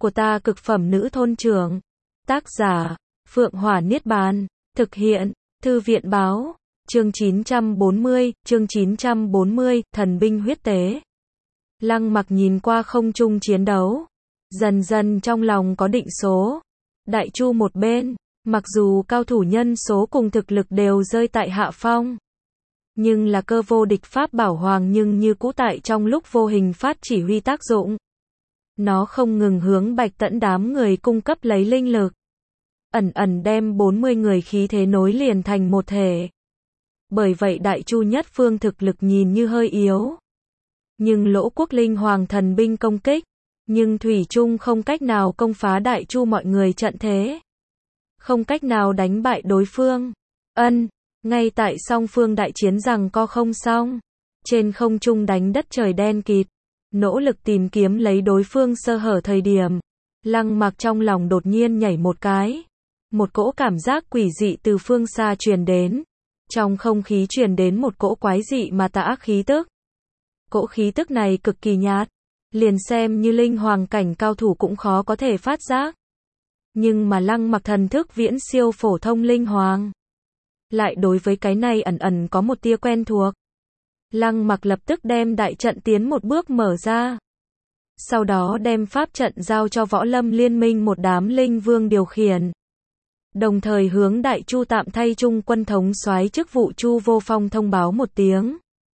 của ta cực phẩm nữ thôn trưởng. Tác giả, Phượng Hỏa Niết Bàn. Thực hiện, Thư viện báo. Chương 940, thần binh huyết tế. Lăng Mặc nhìn qua không trung chiến đấu. Dần dần trong lòng có định số. Đại Chu một bên, mặc dù cao thủ nhân số cùng thực lực đều rơi tại hạ phong. Nhưng là cơ vô địch pháp bảo hoàng nhưng như cũ tại trong lúc vô hình phát chỉ huy tác dụng. Nó không ngừng hướng Bạch Tẫn đám người cung cấp lấy linh lực. Ẩn ẩn đem 40 người khí thế nối liền thành một thể. Bởi vậy Đại Chu nhất phương thực lực nhìn như hơi yếu. Nhưng Lỗ Quốc linh hoàng thần binh công kích. Nhưng thủy chung không cách nào công phá Đại Chu mọi người trận thế. Không cách nào đánh bại đối phương. Ngay tại song phương đại chiến rằng co không xong. Trên không trung đánh đất trời đen kịt. Nỗ lực tìm kiếm lấy đối phương sơ hở thời điểm. Lăng Mặc trong lòng đột nhiên nhảy một cái. Một cỗ cảm giác quỷ dị từ phương xa truyền đến. Trong không khí truyền đến một cỗ quái dị mà tà ác khí tức. Cỗ khí tức này cực kỳ nhạt. Liền xem như linh hoàng cảnh cao thủ cũng khó có thể phát giác. Nhưng mà Lăng Mặc thần thức viễn siêu phổ thông linh hoàng. Lại đối với cái này ẩn ẩn có một tia quen thuộc. Lăng Mặc lập tức đem đại trận tiến một bước mở ra. Sau đó đem pháp trận giao cho Võ Lâm Liên minh một đám linh vương điều khiển. Đồng thời hướng Đại Chu tạm thay trung quân thống soái chức vụ Chu Vô Phong thông báo một tiếng.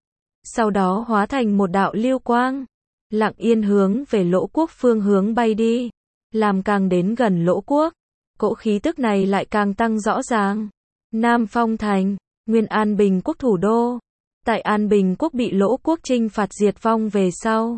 Sau đó hóa thành một đạo lưu quang. Lặng yên hướng về Lỗ Quốc phương hướng bay đi. Làm càng đến gần Lỗ Quốc. Cỗ khí tức này lại càng tăng rõ ràng. Nam Phong Thành, nguyên An Bình Quốc thủ đô. Tại An Bình Quốc bị Lỗ Quốc chinh phạt diệt vong về sau.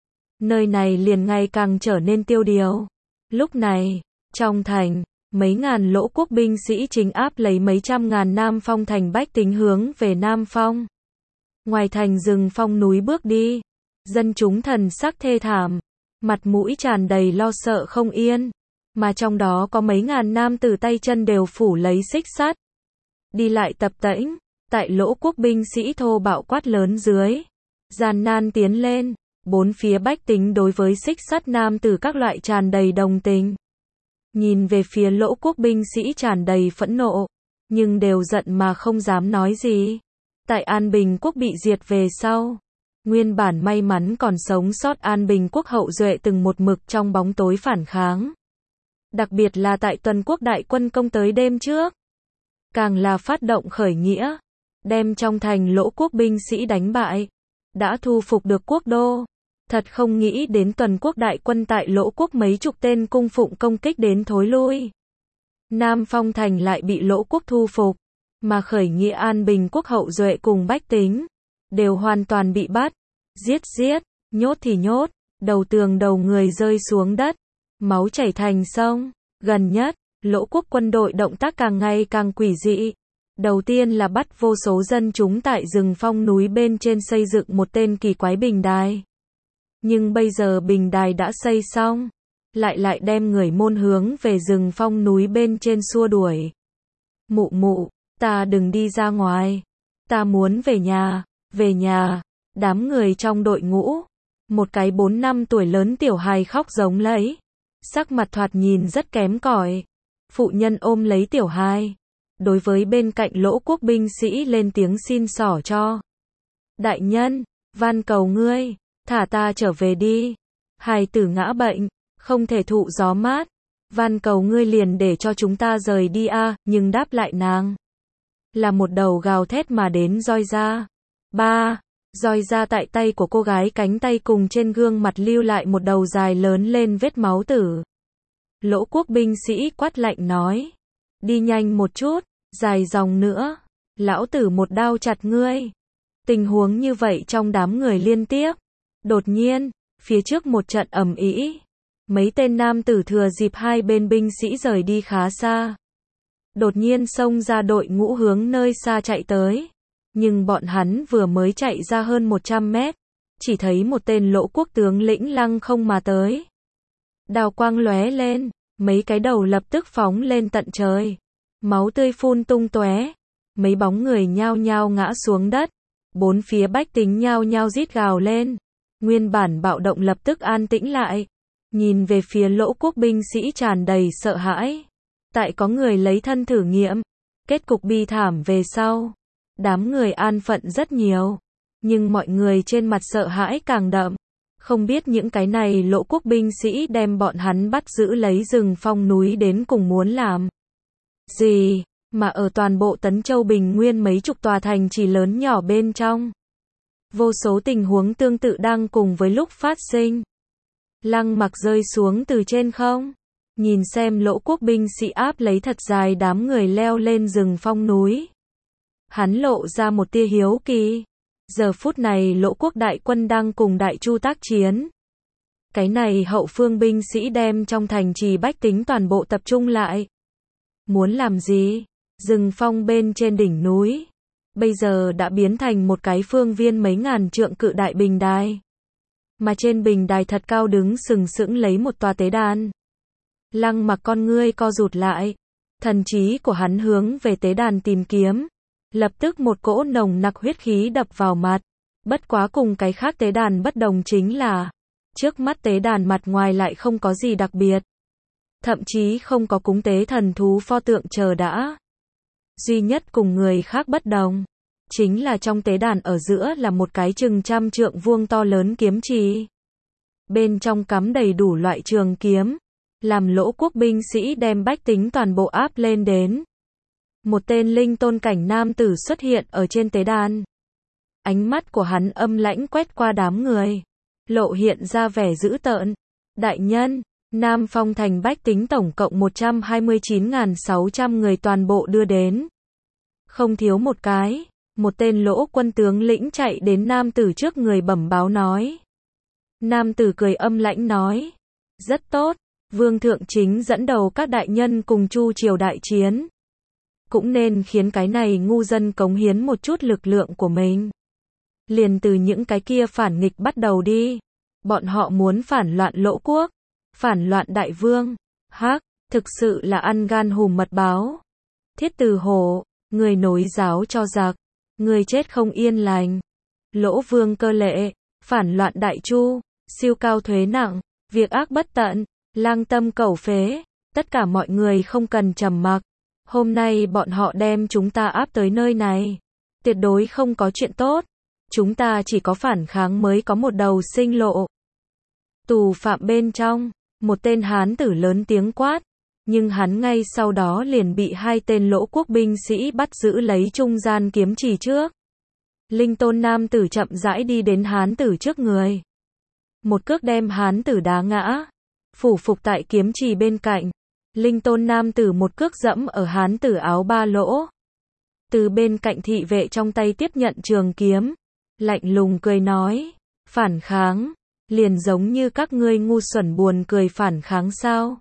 Nơi này liền ngày càng trở nên tiêu điều. Lúc này, trong thành, mấy ngàn Lỗ Quốc binh sĩ chính áp lấy mấy trăm ngàn Nam Phong Thành bách tính hướng về Nam Phong. Ngoài thành rừng phong núi bước đi. Dân chúng thần sắc thê thảm. Mặt mũi tràn đầy lo sợ không yên. Mà trong đó có mấy ngàn nam tử tay chân đều phủ lấy xích sắt. Đi lại tập tễnh. Tại Lỗ Quốc binh sĩ thô bạo quát lớn dưới. Gian nan tiến lên. Bốn phía bách tính đối với xích sắt nam tử các loại tràn đầy đồng tình. Nhìn về phía Lỗ Quốc binh sĩ tràn đầy phẫn nộ. Nhưng đều giận mà không dám nói gì. Tại An Bình Quốc bị diệt về sau. Nguyên bản may mắn còn sống sót An Bình Quốc hậu duệ từng một mực trong bóng tối phản kháng. Đặc biệt là tại Tuần Quốc đại quân công tới đêm trước. Càng là phát động khởi nghĩa. Đem trong thành Lỗ Quốc binh sĩ đánh bại. Đã thu phục được quốc đô. Thật không nghĩ đến Tuần Quốc đại quân tại Lỗ Quốc mấy chục tên cung phụng công kích đến thối lui. Nam Phong Thành lại bị Lỗ Quốc thu phục. Mà khởi nghĩa An Bình Quốc hậu duệ cùng bách tính. Đều hoàn toàn bị bắt. Giết, nhốt thì nhốt. Đầu tường đầu người rơi xuống đất. Máu chảy thành sông. Gần nhất, Lỗ Quốc quân đội động tác càng ngày càng quỷ dị. Đầu tiên là bắt vô số dân chúng tại rừng phong núi bên trên xây dựng một tên kỳ quái bình đài. Nhưng bây giờ bình đài đã xây xong. Lại đem người môn hướng về rừng phong núi bên trên xua đuổi. Mụ, ta đừng đi ra ngoài. Ta muốn về nhà. Đám người trong đội ngũ. Một cái 4 năm tuổi lớn tiểu hài khóc giống lấy. Sắc mặt thoạt nhìn rất kém cỏi. Phụ nhân ôm lấy tiểu hài. Đối với bên cạnh Lỗ Quốc binh sĩ lên tiếng xin xỏ cho. Đại nhân, van cầu ngươi, thả ta trở về đi. Hài tử ngã bệnh, không thể thụ gió mát. Van cầu ngươi liền để cho chúng ta rời đi a. Nhưng đáp lại nàng là một đầu gào thét mà đến roi da. Roi da tại tay của cô gái, cánh tay cùng trên gương mặt lưu lại một đầu dài lớn lên vết máu tử. Lỗ Quốc binh sĩ quát lạnh nói. Đi nhanh một chút, dài dòng nữa. Lão tử một đao chặt ngươi. Tình huống như vậy trong đám người liên tiếp. Đột nhiên, phía trước một trận ầm ĩ. Mấy tên nam tử thừa dịp hai bên binh sĩ rời đi khá xa. Đột nhiên xông ra đội ngũ hướng nơi xa chạy tới. Nhưng bọn hắn vừa mới chạy ra hơn 100 mét. Chỉ thấy một tên Lỗ Quốc tướng lĩnh lăng không mà tới. Đào quang lóe lên. Mấy cái đầu lập tức phóng lên tận trời. Máu tươi phun tung tóe. Mấy bóng người nhao nhao ngã xuống đất. Bốn phía bách tính nhao nhao rít gào lên. Nguyên bản bạo động lập tức an tĩnh lại. nhìn về phía Lỗ quốc binh sĩ tràn đầy sợ hãi. Tại có người lấy thân thử nghiệm, kết cục bi thảm về sau. Đám người an phận rất nhiều, nhưng mọi người trên mặt sợ hãi càng đậm. Không biết những cái này Lỗ quốc binh sĩ đem bọn hắn bắt giữ lấy rừng phong núi đến cùng muốn làm gì, mà ở toàn bộ Tấn Châu Bình Nguyên mấy chục tòa thành trì lớn nhỏ bên trong. Vô số tình huống tương tự đang cùng với lúc phát sinh. Lăng Mặc rơi xuống từ trên không, nhìn xem Lỗ quốc binh sĩ áp lấy thật dài đám người leo lên rừng phong núi. Hắn lộ ra một tia hiếu kỳ. Giờ phút này Lỗ quốc đại quân đang cùng Đại Chu tác chiến. Cái này hậu phương binh sĩ đem trong thành trì bách tính toàn bộ tập trung lại. Muốn làm gì? Rừng phong bên trên đỉnh núi bây giờ đã biến thành một cái phương viên mấy ngàn trượng cự đại bình đài. Mà trên bình đài thật cao đứng sừng sững lấy một tòa tế đàn. Lăng Mặc con ngươi co rụt lại. Thần trí của hắn hướng về tế đàn tìm kiếm. Lập tức một cỗ nồng nặc huyết khí đập vào mặt. Bất quá cùng cái khác tế đàn bất đồng chính là, trước mắt tế đàn mặt ngoài lại không có gì đặc biệt. Thậm chí không có cúng tế thần thú pho tượng chờ đã. Duy nhất cùng người khác bất đồng, chính là trong tế đàn ở giữa là một cái chừng trăm trượng vuông to lớn kiếm trì. Bên trong cắm đầy đủ loại trường kiếm, làm Lỗ quốc binh sĩ đem bách tính toàn bộ áp lên đến. Một tên linh tôn cảnh nam tử xuất hiện ở trên tế đàn. Ánh mắt của hắn âm lãnh quét qua đám người, lộ hiện ra vẻ dữ tợn. Đại nhân, Nam Phong thành bách tính tổng cộng 129.600 người toàn bộ đưa đến. Không thiếu một cái. Một tên Lỗ quân tướng lĩnh chạy đến nam tử trước người bẩm báo nói. Nam tử cười âm lãnh nói. Rất tốt, Vương thượng chính dẫn đầu các đại nhân cùng Chu triều đại chiến. Cũng nên khiến cái này ngu dân cống hiến một chút lực lượng của mình. Liền từ những cái kia phản nghịch bắt đầu đi. Bọn họ muốn phản loạn Lỗ quốc, phản loạn đại vương. Hắc, thực sự là ăn gan hùm mật báo. Thiết Từ Hổ, người nối giáo cho giặc, người chết không yên lành. Lỗ vương Cơ Lệ, phản loạn Đại Chu, siêu cao thuế nặng, việc ác bất tận, lang tâm cẩu phế. Tất cả mọi người không cần trầm mặc. Hôm nay bọn họ đem chúng ta áp tới nơi này, tuyệt đối không có chuyện tốt. Chúng ta chỉ có phản kháng mới có một đầu sinh lộ. Tù phạm bên trong, một tên hán tử lớn tiếng quát, nhưng hắn ngay sau đó liền bị hai tên Lỗ quốc binh sĩ bắt giữ lấy trung gian kiếm trì trước. Linh tôn nam tử chậm rãi đi đến hán tử trước người. Một cước đem hán tử đá ngã, phủ phục tại kiếm trì bên cạnh. Linh tôn nam tử một cước dẫm ở hán tử áo ba lỗ. Từ bên cạnh thị vệ trong tay tiếp nhận trường kiếm, lạnh lùng cười nói, phản kháng, liền giống như các ngươi ngu xuẩn buồn cười phản kháng sao?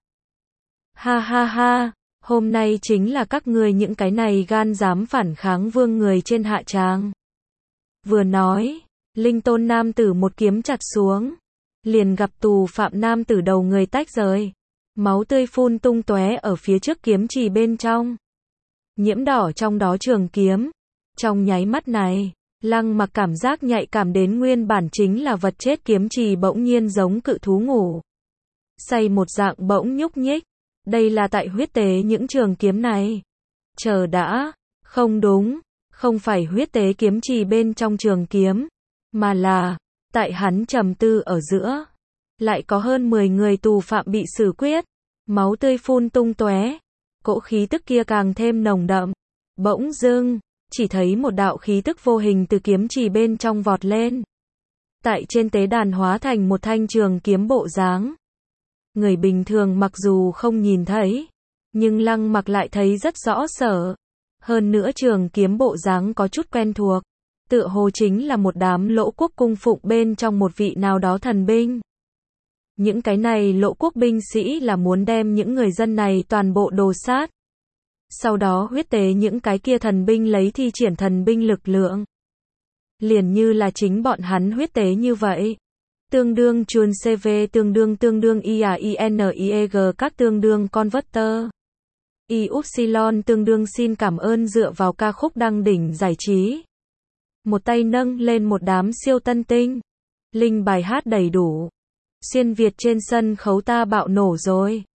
Ha ha ha, hôm nay chính là các ngươi những cái này gan dám phản kháng vương người trên hạ tràng. Vừa nói, linh tôn nam tử một kiếm chặt xuống, liền gặp tù phạm nam tử đầu người tách rời. Máu tươi phun tung tóe ở phía trước kiếm trì bên trong. Nhiễm đỏ trong đó trường kiếm. Trong nháy mắt này, Lăng Mặc cảm giác nhạy cảm đến nguyên bản chính là vật chết kiếm trì bỗng nhiên giống cự thú ngủ say một dạng bỗng nhúc nhích. Đây là tại huyết tế những trường kiếm này. Chờ đã, không đúng, không phải huyết tế kiếm trì bên trong trường kiếm, mà là tại hắn trầm tư ở giữa. Lại có hơn 10 người tù phạm bị xử quyết, máu tươi phun tung tóe, cỗ khí tức kia càng thêm nồng đậm. Bỗng dưng, chỉ thấy một đạo khí tức vô hình từ kiếm trì bên trong vọt lên. Tại trên tế đàn hóa thành một thanh trường kiếm bộ dáng. Người bình thường mặc dù không nhìn thấy, nhưng Lăng Mặc lại thấy rất rõ sở. Hơn nữa trường kiếm bộ dáng có chút quen thuộc, tựa hồ chính là một đám Lỗ quốc cung phụng bên trong một vị nào đó thần binh. Những cái này Lỗ quốc binh sĩ là muốn đem những người dân này toàn bộ đồ sát. Sau đó huyết tế những cái kia thần binh lấy thi triển thần binh lực lượng. Liền như là chính bọn hắn huyết tế như vậy. Tương đương chuồn CV tương đương IAINIEG các tương đương converter. YY tương đương xin cảm ơn dựa vào ca khúc đăng đỉnh giải trí. Một tay nâng lên một đám siêu tân tinh. Linh bài hát đầy đủ. Xuyên Việt trên sân khấu ta bạo nổ rồi.